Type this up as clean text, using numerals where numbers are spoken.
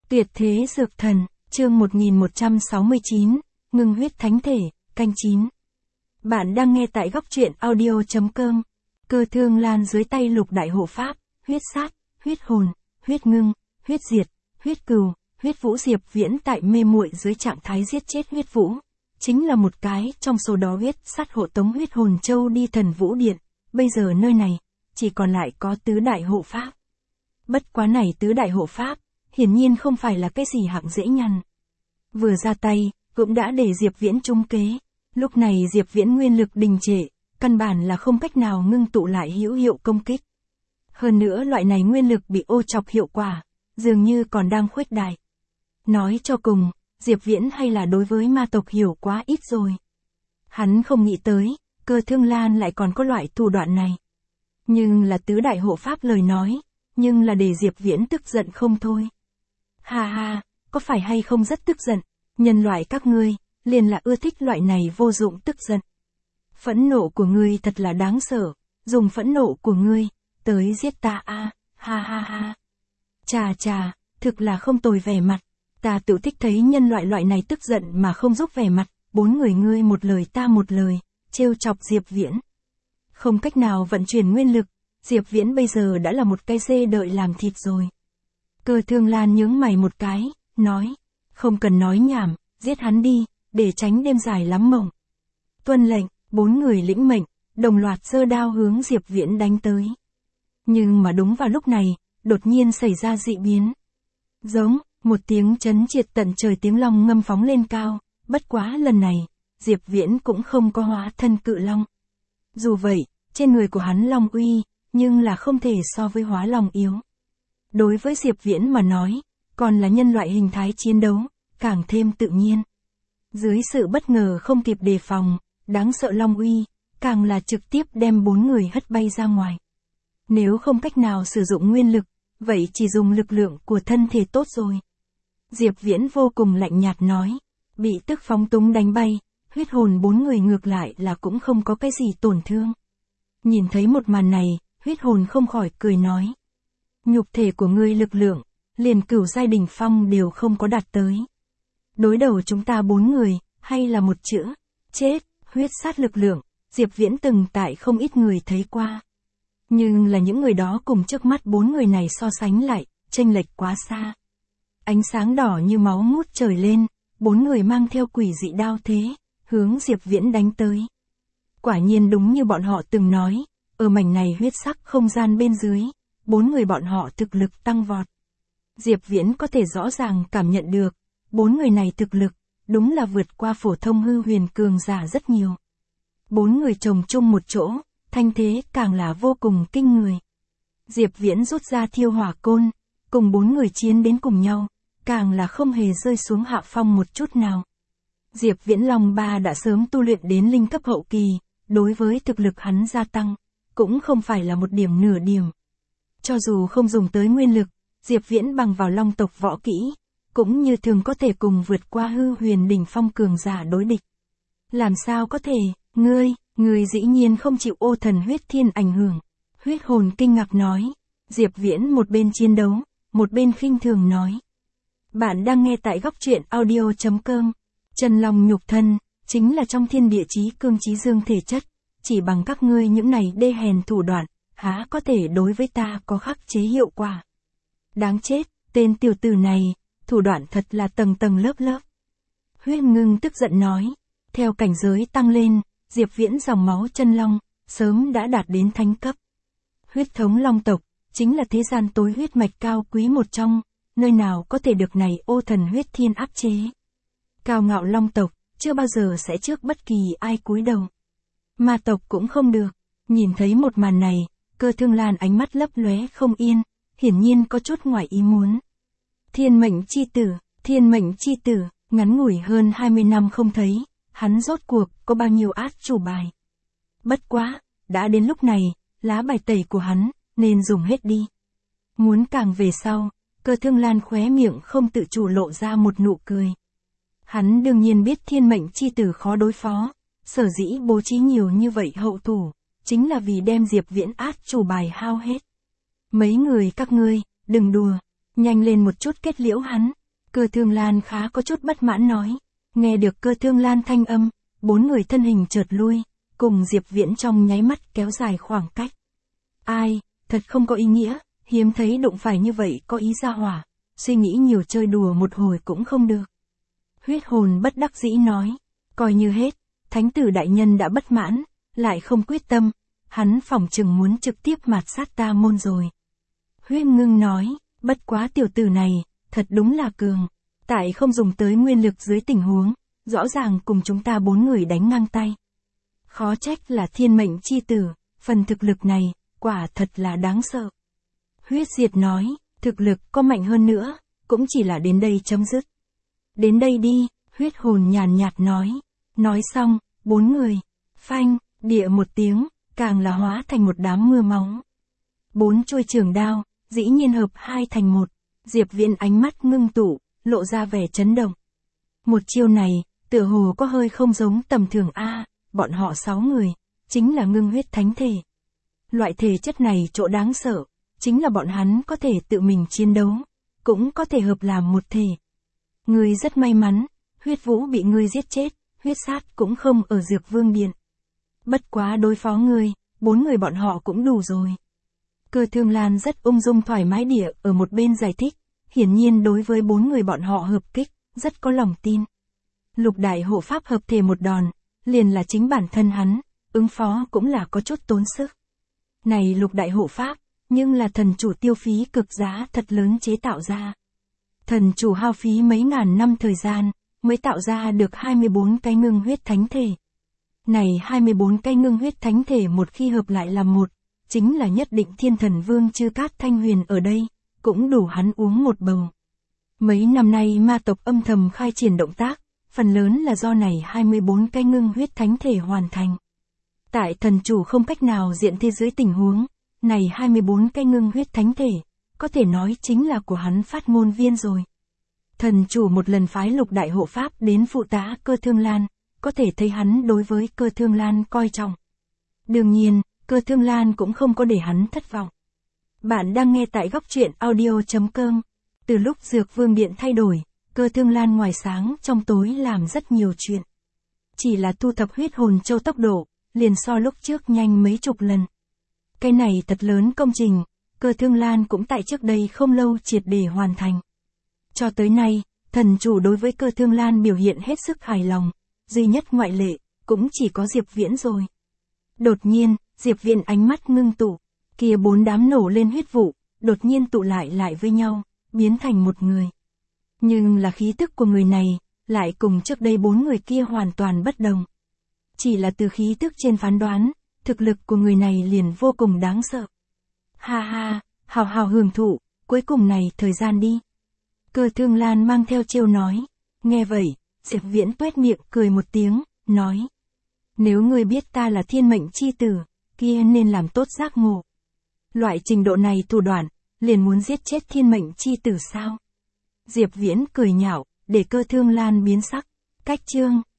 Tuyệt thế dược thần, chương 1169, ngưng huyết thánh thể, canh 9. Bạn đang nghe tại góc truyện audio.com. Cơ Thương Lan dưới tay Lục Đại Hộ Pháp, huyết sát, huyết hồn, huyết ngưng, huyết diệt, huyết cừu, huyết vũ Diệp Viễn tại mê muội dưới trạng thái giết chết huyết vũ. Chính là một cái trong số đó huyết sát hộ tống huyết hồn châu đi Thần Vũ Điện. Bây giờ nơi này, chỉ còn lại có tứ đại hộ pháp. Bất quá này tứ đại hộ pháp, hiển nhiên không phải là cái gì hạng dễ nhằn. Vừa ra tay, cũng đã để Diệp Viễn trúng kế. Lúc này Diệp Viễn nguyên lực đình trệ, căn bản là không cách nào ngưng tụ lại hữu hiệu công kích. Hơn nữa loại này nguyên lực bị ô chọc hiệu quả, dường như còn đang khuếch đại. Nói cho cùng, Diệp Viễn hay là đối với ma tộc hiểu quá ít rồi. Hắn không nghĩ tới, Cơ Thương Lan lại còn có loại thủ đoạn này. Nhưng là tứ đại hộ pháp lời nói, nhưng là để Diệp Viễn tức giận không thôi. Ha ha, có phải hay không rất tức giận, nhân loại các ngươi, liền là ưa thích loại này vô dụng tức giận. Phẫn nộ của ngươi thật là đáng sợ, dùng phẫn nộ của ngươi, tới giết ta a, ha ha ha. Chà chà, thực là không tồi vẻ mặt, ta tự thích thấy nhân loại loại này tức giận mà không giúp vẻ mặt, bốn người ngươi một lời ta một lời, trêu chọc Diệp Viễn. Không cách nào vận chuyển nguyên lực, Diệp Viễn bây giờ đã là một cái dê đợi làm thịt rồi. Cơ Thương Lan nhướng mày một cái, nói, không cần nói nhảm, giết hắn đi, để tránh đêm dài lắm mộng. Tuân lệnh, bốn người lĩnh mệnh, đồng loạt giơ đao hướng Diệp Viễn đánh tới. Nhưng mà đúng vào lúc này, đột nhiên xảy ra dị biến. Giống, một tiếng chấn triệt tận trời tiếng long ngâm phóng lên cao, bất quá lần này, Diệp Viễn cũng không có hóa thân cự long. Dù vậy, trên người của hắn long uy, nhưng là không thể so với hóa long yếu. Đối với Diệp Viễn mà nói, còn là nhân loại hình thái chiến đấu, càng thêm tự nhiên. Dưới sự bất ngờ không kịp đề phòng, đáng sợ long uy, càng là trực tiếp đem bốn người hất bay ra ngoài. Nếu không cách nào sử dụng nguyên lực, vậy chỉ dùng lực lượng của thân thể tốt rồi. Diệp Viễn vô cùng lạnh nhạt nói, bị tức phóng túng đánh bay, huyết hồn bốn người ngược lại là cũng không có cái gì tổn thương. Nhìn thấy một màn này, huyết hồn không khỏi cười nói. Nhục thể của ngươi lực lượng, liền cửu giai đỉnh phong đều không có đạt tới. Đối đầu chúng ta bốn người, hay là một chữ, chết, huyết sát lực lượng, Diệp Viễn từng tại không ít người thấy qua. Nhưng là những người đó cùng trước mắt bốn người này so sánh lại, chênh lệch quá xa. Ánh sáng đỏ như máu ngút trời lên, bốn người mang theo quỷ dị đao thế, hướng Diệp Viễn đánh tới. Quả nhiên đúng như bọn họ từng nói, ở mảnh này huyết sắc không gian bên dưới, bốn người bọn họ thực lực tăng vọt. Diệp Viễn có thể rõ ràng cảm nhận được, bốn người này thực lực, đúng là vượt qua phổ thông hư huyền cường giả rất nhiều. Bốn người chồng chung một chỗ, thanh thế càng là vô cùng kinh người. Diệp Viễn rút ra thiêu hỏa côn, cùng bốn người chiến đến cùng nhau, càng là không hề rơi xuống hạ phong một chút nào. Diệp Viễn Long Ba đã sớm tu luyện đến linh cấp hậu kỳ, đối với thực lực hắn gia tăng, cũng không phải là một điểm nửa điểm. Cho dù không dùng tới nguyên lực, Diệp Viễn bằng vào long tộc võ kỹ, cũng như thường có thể cùng vượt qua hư huyền đỉnh phong cường giả đối địch. Làm sao có thể, ngươi dĩ nhiên không chịu ô thần huyết thiên ảnh hưởng. Huyết hồn kinh ngạc nói. Diệp Viễn một bên chiến đấu, một bên khinh thường nói. Bạn đang nghe tại góc truyện audio.com. Chân long nhục thân, chính là trong thiên địa chí cương chí dương thể chất. Chỉ bằng các ngươi những này đê hèn thủ đoạn, há có thể đối với ta có khắc chế hiệu quả. Đáng chết, tên tiểu tử này, thủ đoạn thật là tầng tầng lớp lớp. Huyết ngưng tức giận nói. Theo cảnh giới tăng lên, Diệp Viễn dòng máu chân long, sớm đã đạt đến thánh cấp. Huyết thống long tộc, chính là thế gian tối huyết mạch cao quý một trong, nơi nào có thể được này ô thần huyết thiên áp chế. Cao ngạo long tộc, chưa bao giờ sẽ trước bất kỳ ai cúi đầu. Ma tộc cũng không được. Nhìn thấy một màn này, Cơ Thương Lan ánh mắt lấp lóe không yên, hiển nhiên có chút ngoài ý muốn. Thiên mệnh chi tử, ngắn ngủi hơn 20 năm không thấy, hắn rốt cuộc có bao nhiêu át chủ bài. Bất quá, đã đến lúc này, lá bài tẩy của hắn, nên dùng hết đi. Muốn càng về sau, Cơ Thương Lan khóe miệng không tự chủ lộ ra một nụ cười. Hắn đương nhiên biết thiên mệnh chi tử khó đối phó, sở dĩ bố trí nhiều như vậy hậu thủ, chính là vì đem Diệp Viễn át chủ bài hao hết. Mấy người các ngươi, đừng đùa, nhanh lên một chút kết liễu hắn, Cơ Thương Lan khá có chút bất mãn nói. Nghe được Cơ Thương Lan thanh âm, 4 người thân hình chợt lui, cùng Diệp Viễn trong nháy mắt kéo dài khoảng cách. Ai, thật không có ý nghĩa, hiếm thấy đụng phải như vậy có ý ra hỏa, suy nghĩ nhiều chơi đùa một hồi cũng không được. Huyết hồn bất đắc dĩ nói, coi như hết, thánh tử đại nhân đã bất mãn, lại không quyết tâm, hắn phỏng chừng muốn trực tiếp mạt sát ta môn rồi. Huyết ngưng nói, bất quá tiểu tử này, thật đúng là cường, tại không dùng tới nguyên lực dưới tình huống, rõ ràng cùng chúng ta 4 người đánh ngang tay. Khó trách là thiên mệnh chi tử, phần thực lực này, quả thật là đáng sợ. Huyết Diệt nói, thực lực có mạnh hơn nữa, cũng chỉ là đến đây chấm dứt. Đến đây đi, huyết hồn nhàn nhạt nói. Nói xong, 4 người, phanh, địa một tiếng, càng là hóa thành một đám mưa máu. 4 chuôi trường đao, dĩ nhiên hợp 2 thành 1, Diệp Viễn ánh mắt ngưng tụ, lộ ra vẻ chấn động. Một chiêu này, tựa hồ có hơi không giống tầm thường a, bọn họ 6 người, chính là ngưng huyết thánh thể. Loại thể chất này chỗ đáng sợ, chính là bọn hắn có thể tự mình chiến đấu, cũng có thể hợp làm một thể. Ngươi rất may mắn, huyết vũ bị ngươi giết chết, huyết sát cũng không ở Dược Vương Điện. Bất quá đối phó ngươi, 4 người bọn họ cũng đủ rồi. Cơ Thương Lan rất ung dung thoải mái địa ở một bên giải thích, hiển nhiên đối với 4 người bọn họ hợp kích, rất có lòng tin. Lục đại hộ pháp hợp thể một đòn, liền là chính bản thân hắn, ứng phó cũng là có chút tốn sức. Này lục đại hộ pháp, nhưng là thần chủ tiêu phí cực giá thật lớn chế tạo ra. Thần chủ hao phí mấy ngàn năm thời gian, mới tạo ra được 24 cái ngưng huyết thánh thể. Này 24 cái ngưng huyết thánh thể một khi hợp lại làm một, chính là nhất định thiên thần vương Chư Cát Thanh Huyền ở đây, cũng đủ hắn uống một bầu. Mấy năm nay ma tộc âm thầm khai triển động tác, phần lớn là do này 24 cái ngưng huyết thánh thể hoàn thành. Tại thần chủ không cách nào diện thế dưới tình huống, này 24 cái ngưng huyết thánh thể, có thể nói chính là của hắn phát ngôn viên rồi. Thần chủ một lần phái lục đại hộ pháp đến phụ tá Cơ Thương Lan, có thể thấy hắn đối với Cơ Thương Lan coi trọng. Đương nhiên, Cơ Thương Lan cũng không có để hắn thất vọng. Bạn đang nghe tại góc truyện audio.com. Từ lúc Dược Vương Điện thay đổi, Cơ Thương Lan ngoài sáng trong tối làm rất nhiều chuyện. Chỉ là thu thập huyết hồn châu tốc độ, liền so lúc trước nhanh mấy chục lần. Cái này thật lớn công trình, Cơ Thương Lan cũng tại trước đây không lâu triệt để hoàn thành. Cho tới nay, thần chủ đối với Cơ Thương Lan biểu hiện hết sức hài lòng, duy nhất ngoại lệ, cũng chỉ có Diệp Viễn rồi. Đột nhiên, Diệp Viễn ánh mắt ngưng tụ, kia 4 đám nổ lên huyết vụ, đột nhiên tụ lại với nhau, biến thành một người. Nhưng là khí tức của người này, lại cùng trước đây 4 người kia hoàn toàn bất đồng. Chỉ là từ khí tức trên phán đoán, thực lực của người này liền vô cùng đáng sợ. Ha ha, hào hào hưởng thụ, cuối cùng này thời gian đi. Cơ Thương Lan mang theo trêu nói. Nghe vậy, Diệp Viễn tuét miệng cười một tiếng, nói. Nếu ngươi biết ta là thiên mệnh chi tử, kia nên làm tốt giác ngộ. Loại trình độ này thủ đoạn, liền muốn giết chết thiên mệnh chi tử sao? Diệp Viễn cười nhạo, để Cơ Thương Lan biến sắc. Cách chương.